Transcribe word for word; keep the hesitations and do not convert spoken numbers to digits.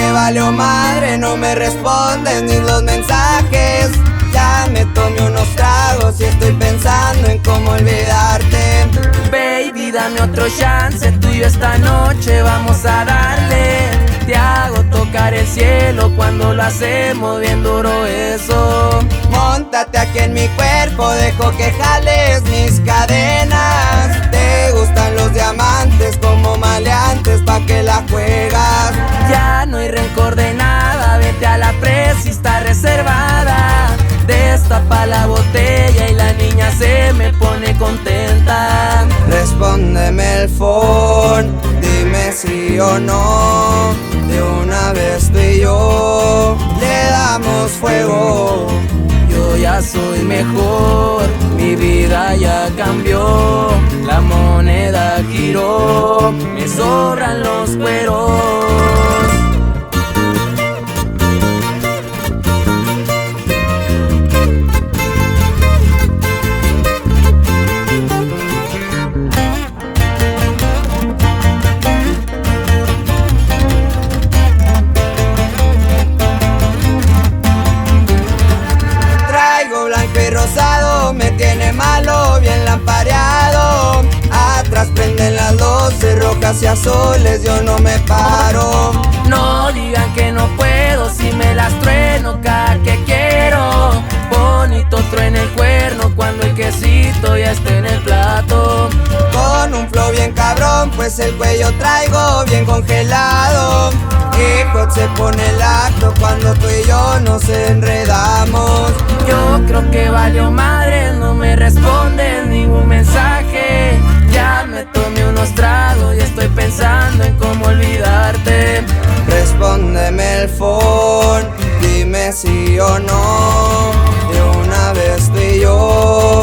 que valió madre, no me respondes ni los mensajes. Ya me tomé unos tragos y estoy pensando en cómo olvidarte. Baby, dame otro chance, tú y yo esta noche vamos a darle. Te hago tocar el cielo cuando lo hacemos bien duro eso. Móntate aquí en mi cuerpo, dejo que jales mis cadenas. Te gustan los diamantes como maleantes, pa' que la juegas. Ya no hay rencor de nada, vete a la presa y está reservada. Destapa la botella y la niña se me pone contenta. Respóndeme el phone, dime sí o no. De una vez tú y yo le damos fuego. Yo ya soy mejor, mi vida ya cambió. La moneda giró, me sobran los cueros. Rosado me tiene malo, bien lampareado. Atrás prenden las luces rojas y azules, yo no me paro. No digan que no puedo, si me las trueno cada que quiero. Bonito truena el cuerno cuando el quesito ya esté en el plato. Con un flow bien cabrón, pues el cuello traigo bien congelado. Y hot se pone el acto cuando tú y yo nos enredamos. Yo creo que valió madre, no me respondes ningún mensaje. Ya me tomé unos tragos y estoy pensando en cómo olvidarte. Respóndeme el phone, dime sí o no. De una vez tú y yo